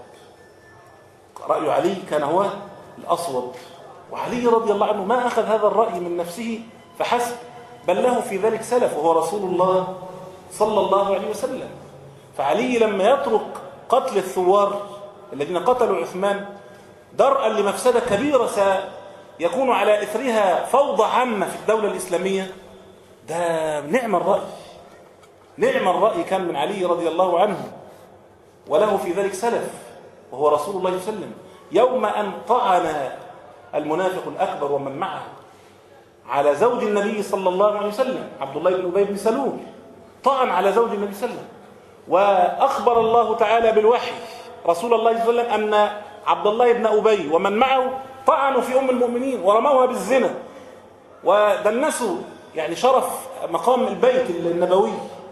رأي علي كان هو الأصوب، وعلي رضي الله عنه ما أخذ هذا الرأي من نفسه فحسب، بل له في ذلك سلف وهو رسول الله صلى الله عليه وسلم. فعلي لما يترك قتل الثوار الذين قتلوا عثمان درءا لمفسدة كبيرة سيكون على إثرها فوضى عامة في الدولة الإسلامية، ده نعم الرأي، نعم الرأي كان من علي رضي الله عنه، وله في ذلك سلف وهو رسول الله صلى الله عليه وسلم. يوم أن طعن المنافق الأكبر ومن معه على زوج النبي صلى الله عليه وسلم عبد الله بن أبي بن سلول، طعن على زوج النبي صلى الله عليه وسلم، وأخبر الله تعالى بالوحي رسول الله صلى الله عليه وسلم أن عبد الله بن أبي ومن معه طعنوا في أم المؤمنين ورموها بالزنا ودنسوا يعني شرف مقام البيت النبوي.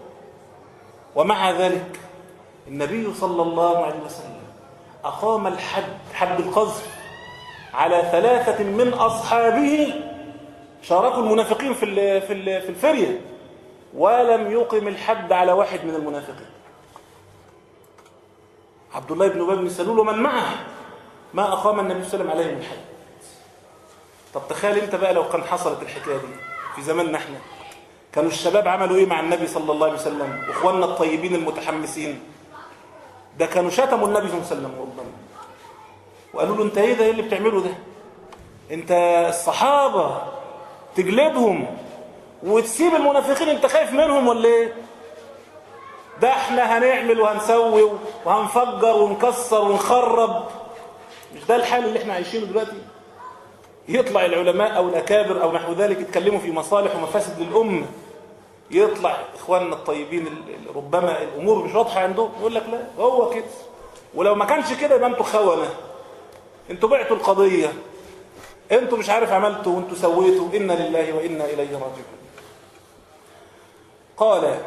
ومع ذلك النبي صلى الله عليه وسلم أقام الحد، حد القذف، على ثلاثة من أصحابه شاركوا المنافقين في في في الفرية، ولم يقم الحد على واحد من المنافقين عبد الله بن أبي بن سلول ومن معه، ما أقام النبي صلى الله عليه وسلم عليهم الحد. طب تخيل انت بقى لو كان حصلت الحكاية دي في زماننا احنا، كانوا الشباب عملوا ايه مع النبي صلى الله عليه وسلم واخواننا الطيبين المتحمسين؟ ده كانوا شتموا النبي صلى الله عليه وسلم ربما، وقالوا له انت ايه ده، ايه اللي بتعمله ده؟ انت الصحابة تجلدهم وتسيب المنافقين، انت خايف منهم ولا ايه؟ ده احنا هنعمل وهنسوي وهنفجر ونكسر ونخرب. مش ده الحال اللي احنا عايشينه دلوقتي؟ يطلع العلماء او الاكابر او نحو ذلك يتكلموا في مصالح ومفاسد للامه، يطلع اخواننا الطيبين ربما الامور مش واضحه عندهم يقول لك لا هو كده، ولو ما كانش كده يبقى انتوا خونه، انتوا بعتوا القضيه، انتوا مش عارف عملتوا وانتوا سويتوا، انا لله وانا اليه راجعون. قال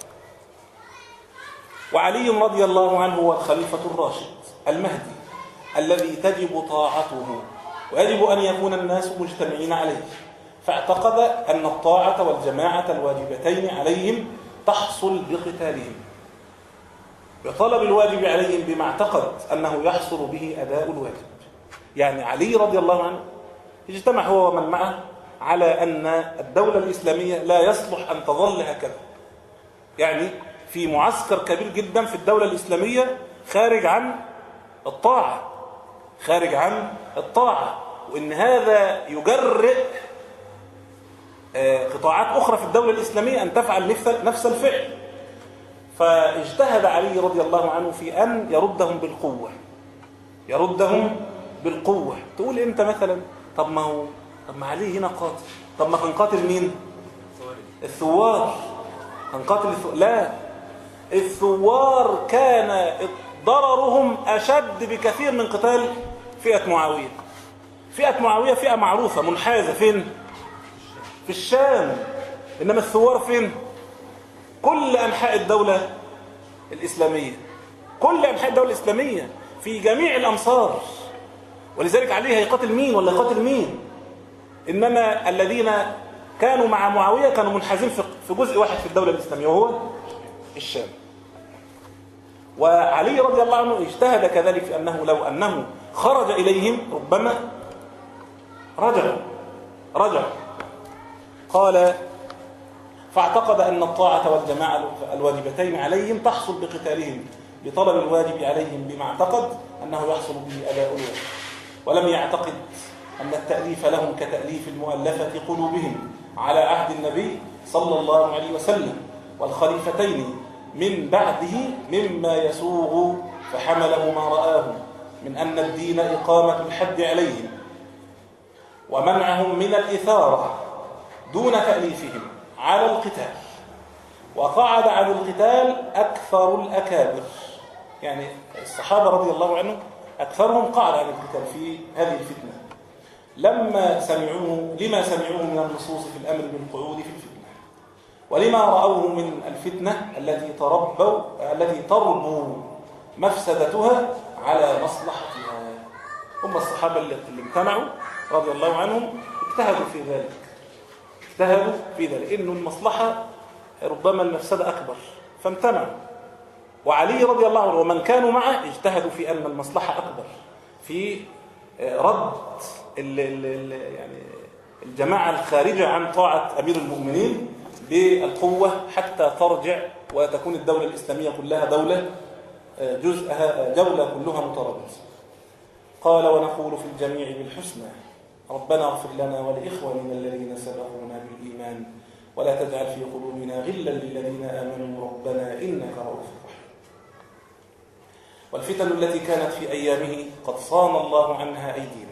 وعلي رضي الله عنه هو الخليفه الراشد المهدي الذي تجب طاعته ويجب أن يكون الناس مجتمعين عليه، فاعتقد أن الطاعة والجماعة الواجبتين عليهم تحصل بقتالهم، بطلب الواجب عليهم بما اعتقد أنه يحصل به أداء الواجب. يعني علي رضي الله عنه اجتمع هو ومن معه على أن الدولة الإسلامية لا يصلح أن تظل هكذا، يعني في معسكر كبير جدا في الدولة الإسلامية خارج عن الطاعة، خارج عن الطاعة، وإن هذا يجرئ قطاعات أخرى في الدولة الإسلامية أن تفعل نفس الفعل. فاجتهد علي رضي الله عنه في أن يردهم بالقوة يردهم بالقوة. تقول أنت مثلا طب ما هو طب ما علي هنا قاتل، طب ما كان قاتل مين؟ الثوار. كان قاتل الثوار. لا، الثوار كان ضررهم أشد بكثير من قتال فئة معاوية. فئة معاوية فئة معروفة منحازة فين؟ في الشام. إنما الثوار فين؟ كل أنحاء الدولة الإسلامية، كل أنحاء الدولة الإسلامية في جميع الأمصار. ولذلك عليه هيقاتل مين ولا يقاتل مين؟ إنما الذين كانوا مع معاوية كانوا منحازين في جزء واحد في الدولة الإسلامية وهو الشام. وعلي رضي الله عنه اجتهد كذلك في أنه لو أنه خرج إليهم ربما رجع رجع قال فاعتقد أن الطاعة والجماعة الواجبتين عليهم تحصل بقتالهم بطلب الواجب عليهم بما اعتقد أنه يحصل به أداء الواجب، ولم يعتقد أن التأليف لهم كتأليف المؤلفة قلوبهم على عهد النبي صلى الله عليه وسلم والخليفتين من بعده مما يسوغ، فحمله ما رآه من أن الدين إقامة الحد عليهم ومنعهم من الإثارة دون تأليفهم على القتال. وقعد عن القتال أكثر الأكابر، يعني الصحابة رضي الله عنهم أكثرهم قعد عن القتال في هذه الفتنة لما سمعوه لما سمعوه من النصوص في الأمر بالقعود في الفتنة، ولما رأوه من الفتنة التي تربوا التي تربو مفسدتها على مصلحتها. هم الصحابة اللي امتنعوا رضي الله عنهم اجتهدوا في ذلك اجتهدوا في ذلك إنه المصلحة ربما المفسدة أكبر فامتنعوا. وعلي رضي الله عنه ومن كانوا معه اجتهدوا في أن المصلحة أكبر في رد ال ال ال يعني الجماعة الخارجة عن طاعة أمير المؤمنين بالقوة حتى ترجع وتكون الدولة الإسلامية كلها دولة جزءها دولة كلها مترابطة. قال ونقول في الجميع بالحسنى ربنا اغفر لنا ولإخواننا الذين سبقونا بالإيمان ولا تجعل في قلوبنا غلا للذين آمنوا ربنا إنك رؤوف رحيم. والفتن التي كانت في أيامه قد صان الله عنها أيدينا،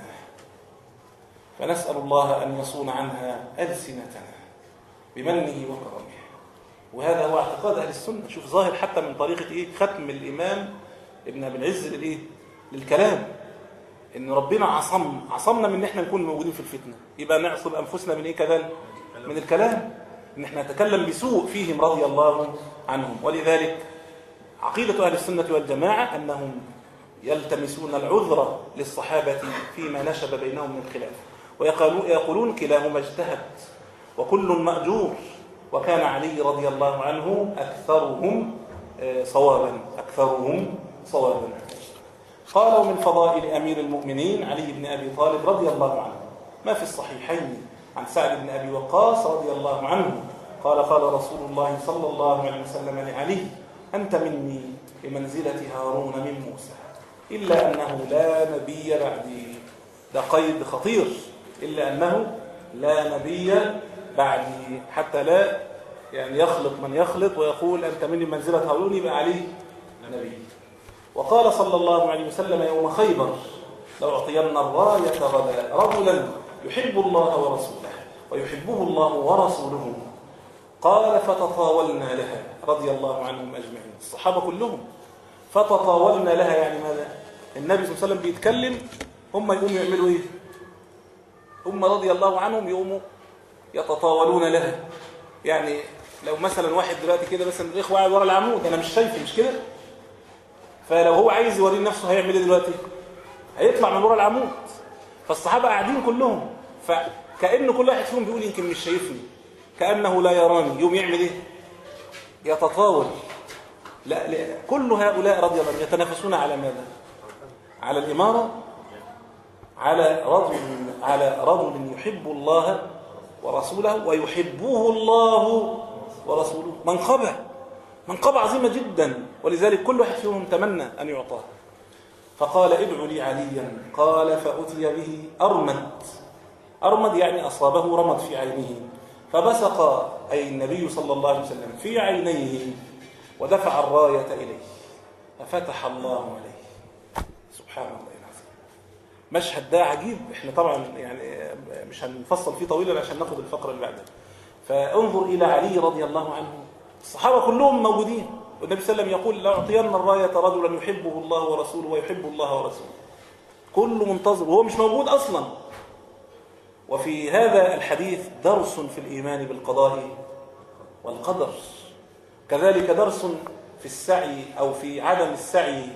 فنسأل الله أن يصون عنها ألسنتنا بمنه وكرمه. وهذا هو اعتقاد أهل السنة. شوف ظاهر حتى من طريقة إيه؟ ختم الإمام ابن أبي العز للإيه؟ للكلام، إن ربنا عصم عصمنا من إن إحنا نكون موجودين في الفتنة، يبقى نعصم أنفسنا من إيه كذلك؟ من الكلام، إن إحنا نتكلم بسوء فيهم رضي الله عنهم. ولذلك عقيدة أهل السنة والجماعة أنهم يلتمسون العذر للصحابة فيما نشب بينهم من الخلاف، ويقولون كلاهما اجتهد وكل مأجور، وكان علي رضي الله عنه أكثرهم صوابا أكثرهم صوابا. قالوا من فضائل أمير المؤمنين علي بن أبي طالب رضي الله عنه ما في الصحيحين عن سعد بن أبي وقاص رضي الله عنه قال قال رسول الله صلى الله عليه وسلم لعلي أنت مني بمنزلة هارون من موسى إلا أنه لا نبي بعدي. ده قيد خطير، إلا أنه لا نبي بعدي، حتى لا يعني يخلط من يخلط ويقول أنت مني بمنزلة هارون يبقى عليه نبي. وقال صلى الله عليه وسلم يوم خيبر لو أعطينا الراية غدا رجلا يحب الله ورسوله ويحبه الله ورسوله. قال فتطاولنا لها رضي الله عنهم أجمعين، الصحابة كلهم فتطاولنا لها. يعني ماذا؟ النبي صلى الله عليه وسلم بيتكلم هم يقوموا يعملوا إيه؟ هم رضي الله عنهم يقوموا يتطاولون لها. يعني لو مثلا واحد دلوقتي كده مثلا الإخوة قاعد ورا العمود أنا مش شايفه مش كده، فلو هو عايز يوري نفسه هيعمل ايه دلوقتي؟ هيطلع من ورا العمود. فالصحابة قاعدين كلهم، فكأن كل واحد فيهم بيقول يمكن مش شايفني، كأنه لا يراني، يوم يعمل ايه؟ يتطاول. لا, لا كل هؤلاء رضي الله عنهم يتنافسون على ماذا؟ على الإمارة، على رجل على رجل يحب الله ورسوله ويحبه الله ورسوله. منقبة منقبة عظيمة جدا، ولذلك كل واحد فيهم تمنى أن يعطاه. فقال ادعوا لي عليا. قال فأتي به أرمد. أرمد يعني أصابه رمد في عينه، فبصق أي النبي صلى الله عليه وسلم في عينيه ودفع الراية إليه ففتح الله عليه. سبحان الله العظيم. مشهد ده عجيب، احنا طبعا يعني مش هنفصل فيه طويلا عشان ناخد الفقرة اللي بعدها. فانظر إلى علي رضي الله عنه، الصحابة كلهم موجودين، والنبي صلى الله عليه وسلم يقول لأعطين الراية رجلا يحبه الله ورسوله ويحب الله ورسوله، كله منتظر وهو مش موجود أصلا. وفي هذا الحديث درس في الإيمان بالقضاء والقدر، كذلك درس في السعي أو في عدم السعي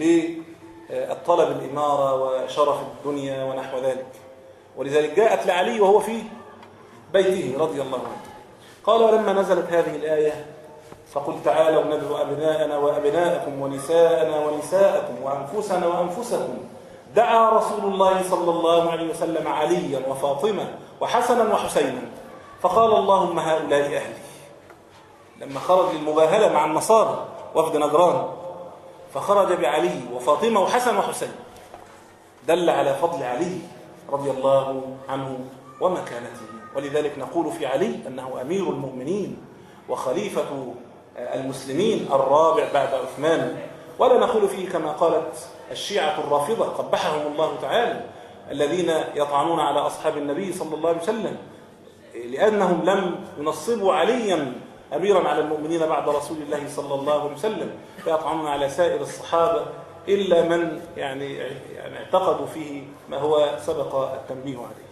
للطلب الإمارة وشرف الدنيا ونحو ذلك. ولذلك جاءت لعلي وهو في بيته رضي الله عنه، قال: ولما نزلت هذه الآية فقل تعالوا ندعو أبناءنا وأبناءكم ونساءنا ونساءكم وأنفسنا وأنفسكم، دعا رسول الله صلى الله عليه وسلم عليا وفاطمة وحسنا وحسينا فقال: اللهم هؤلاء أهلي. لما خرج للمباهلة مع النصارى وفد نجران فخرج بعلي وفاطمة وحسن وحسين، دل على فضل علي رضي الله عنه ومكانته. ولذلك نقول في علي أنه أمير المؤمنين وخليفة المسلمين الرابع بعد عثمان، ولا نقول فيه كما قالت الشيعة الرافضة قبحهم الله تعالى الذين يطعنون على أصحاب النبي صلى الله عليه وسلم لأنهم لم ينصبوا عليا أميرا على المؤمنين بعد رسول الله صلى الله عليه وسلم، فيطعنون على سائر الصحابة إلا من يعني يعني اعتقدوا فيه ما هو سبق التنبيه عليه.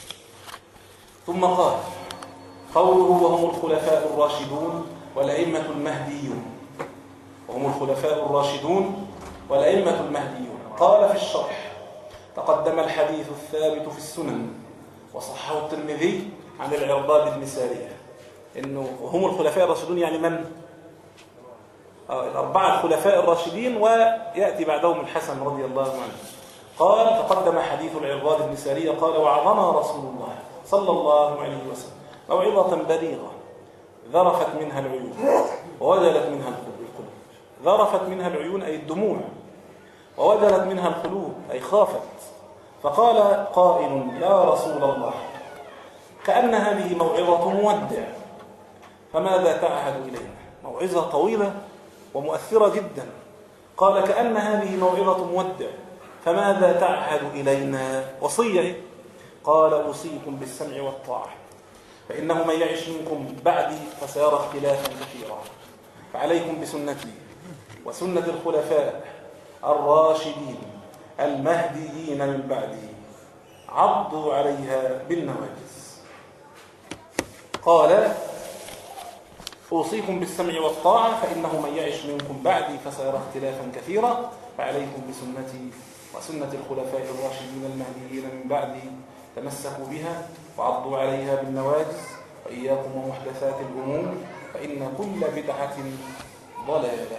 ثم قال: قوله وهم الخلفاء الراشدون والأئمة المهديون، وهم الخلفاء الراشدون والأئمة المهديون. قال في الشرح: تقدم الحديث الثابت في السنن وصححه الترمذي عن العرباض بن سارية إنه هم الخلفاء الراشدون، يعني من؟ آه الأربعة الخلفاء الراشدين ويأتي بعدهم الحسن رضي الله عنه. قال: تقدم حديث العرباض بن سارية قال: وعظنا رسول الله صلى الله عليه وسلم موعظة بليغة ذرفت منها العيون ووجلت منها القلوب. ذرفت منها العيون أي الدموع، ووجلت منها القلوب أي خافت. فقال قائل: يا رسول الله، كأن هذه موعظة مودع، فماذا تعهد إلينا؟ موعظة طويلة ومؤثرة جدا. قال: كأن هذه موعظة مودع، فماذا تعهد إلينا؟ وصية. قال: أوصيكم بالسمع والطاعة، فإنه من يعش منكم بعدي فسيرى اختلافا كثيرا، فعليكم بسنتي وسنة الخلفاء الراشدين المهديين من بعدي، عضوا عليها بالنواجذ. قال: أوصيكم بالسمع والطاعة، فإنه من يعش منكم بعدي فسيرى اختلافا كثيرا، فعليكم بسنتي وسنة الخلفاء الراشدين المهديين من بعدي، تمسكوا بها وعضوا عليها بالنواجذ، وإياكم ومحدثات الأمور، فإن كل بدعة ضلالة.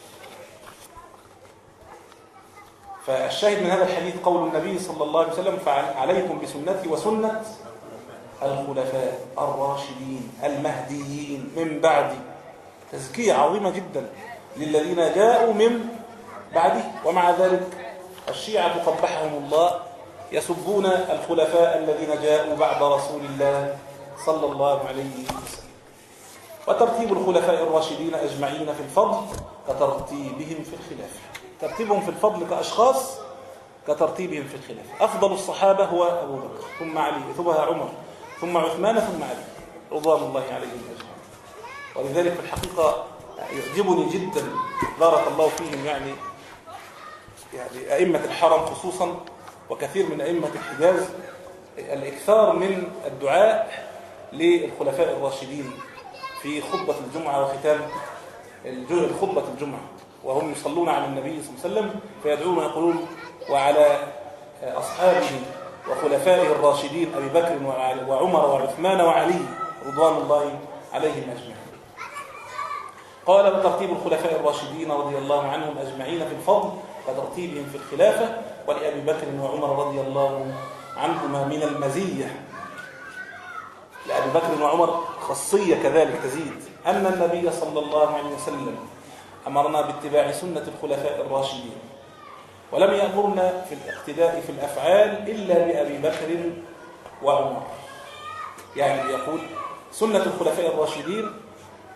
فالشاهد من هذا الحديث قول النبي صلى الله عليه وسلم: فعليكم بسنتي وسنة الخلفاء الراشدين المهديين من بعدي. تزكية عظيمة جدا للذين جاءوا من بعدي. ومع ذلك الشيعة قبحهم الله يسبون الخلفاء الذين جاءوا بعد رسول الله صلى الله عليه وسلم. وترتيب الخلفاء الراشدين أجمعين في الفضل كترتيبهم في الخلافة. ترتيبهم في الفضل كأشخاص كترتيبهم في الخلافة. أفضل الصحابة هو أبو بكر، ثم علي، ثم عمر، ثم عثمان، ثم علي رضوان الله عليهم أجمعين. ولذلك في الحقيقة يعجبني جدا بارك الله فيهم يعني يعني أئمة الحرم خصوصا وكثير من أئمة الحجاز الإكثار من الدعاء للخلفاء الراشدين في خطبة الجمعة وختام خطبة الجمعة، وهم يصلون على النبي صلى الله عليه وسلم فيدعون ويقولون: وعلى أصحابه وخلفائه الراشدين أبي بكر وعمر وعثمان وعلي رضوان الله عليهم أجمعين. قال: وترتيب الخلفاء الراشدين رضي الله عنهم أجمعين في الفضل كترتيبهم في الخلافة، ولأبي بكر وعمر رضي الله عنهما من المزية. لأبي بكر وعمر خاصية كذلك تزيد، أن النبي صلى الله عليه وسلم أمرنا باتباع سنة الخلفاء الراشدين، ولم يأمرنا في الاقتداء في الأفعال إلا بأبي بكر وعمر. يعني يقول سنة الخلفاء الراشدين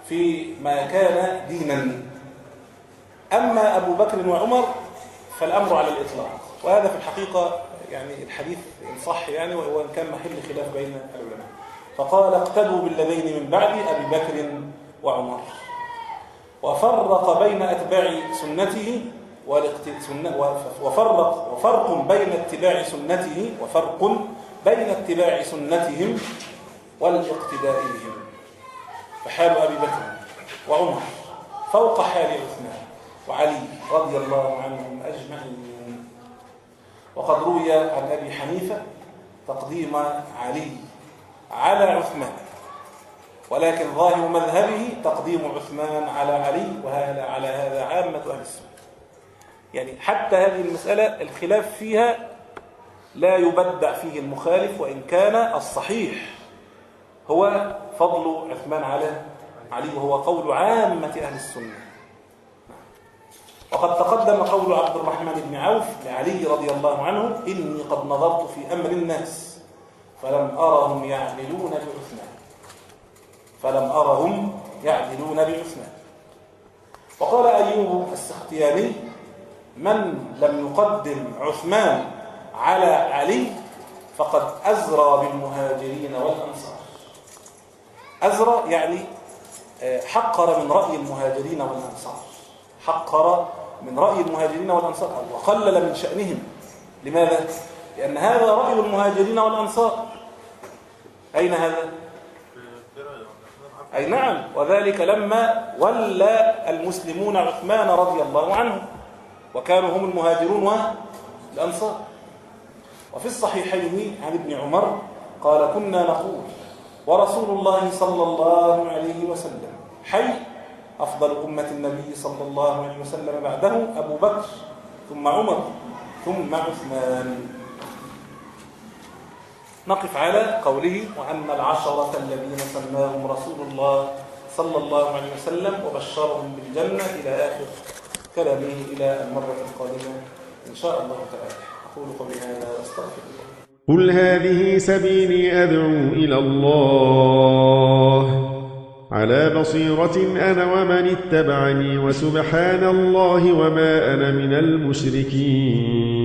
في ما كان دينا. أما أبو بكر وعمر فالأمر على الإطلاق، وهذا في الحقيقة يعني الحديث إن صح يعني، وإن كان محل خلاف بين العلماء. فقال اقتدوا بالذين من بعد أبي بكر وعمر، وفرق بين أتباع سنته وفرق وفرق بين اتباع سنته وفرق بين اتباع سنتهم والاقتداء بهم. فحال أبي بكر وعمر فوق حال عثمان وعلي رضي الله عنهم أجمعين. وقد روي عن أبي حنيفة تقديم علي على عثمان، ولكن ظاهر مذهبه تقديم عثمان على علي، وهذا على هذا عامة أهل السنة. يعني حتى هذه المسألة الخلاف فيها لا يبدع فيه المخالف، وإن كان الصحيح هو فضل عثمان على علي، وهو قول عامة أهل السنة. وقد تقدم قول عبد الرحمن بن عوف لعلي رضي الله عنه: إني قد نظرت في أمر الناس فلم أرهم يعدلون بعثمان فلم أرهم يعدلون بعثمان. وقال أيوب السختياني: من لم يقدم عثمان على علي فقد أزرى بالمهاجرين والأنصار. أزرى يعني حقر من رأي المهاجرين والأنصار، حقر من رأي المهاجرين والأنصار وقلل من شأنهم. لماذا؟ لأن هذا رأي المهاجرين والأنصار. أين هذا؟ أي نعم، وذلك لما ولى المسلمون عثمان رضي الله عنه، وكانوا هم المهاجرون والأنصار. وفي الصحيحين عن ابن عمر قال: كنا نقول ورسول الله صلى الله عليه وسلم حي، أفضل أمة النبي صلى الله عليه وسلم بعده أبو بكر ثم عمر ثم عثمان. نقف على قوله: وأن العشرة الذين سماهم رسول الله صلى الله عليه وسلم وبشرهم بالجنة إلى آخر كلامه إلى المرة القادمة إن شاء الله تعالى. أقول قولي هذا وأستغفر الله. قل هذه سبيلي أدعو إلى الله على بصيرة أنا ومن اتبعني، وسبحان الله وما أنا من المشركين.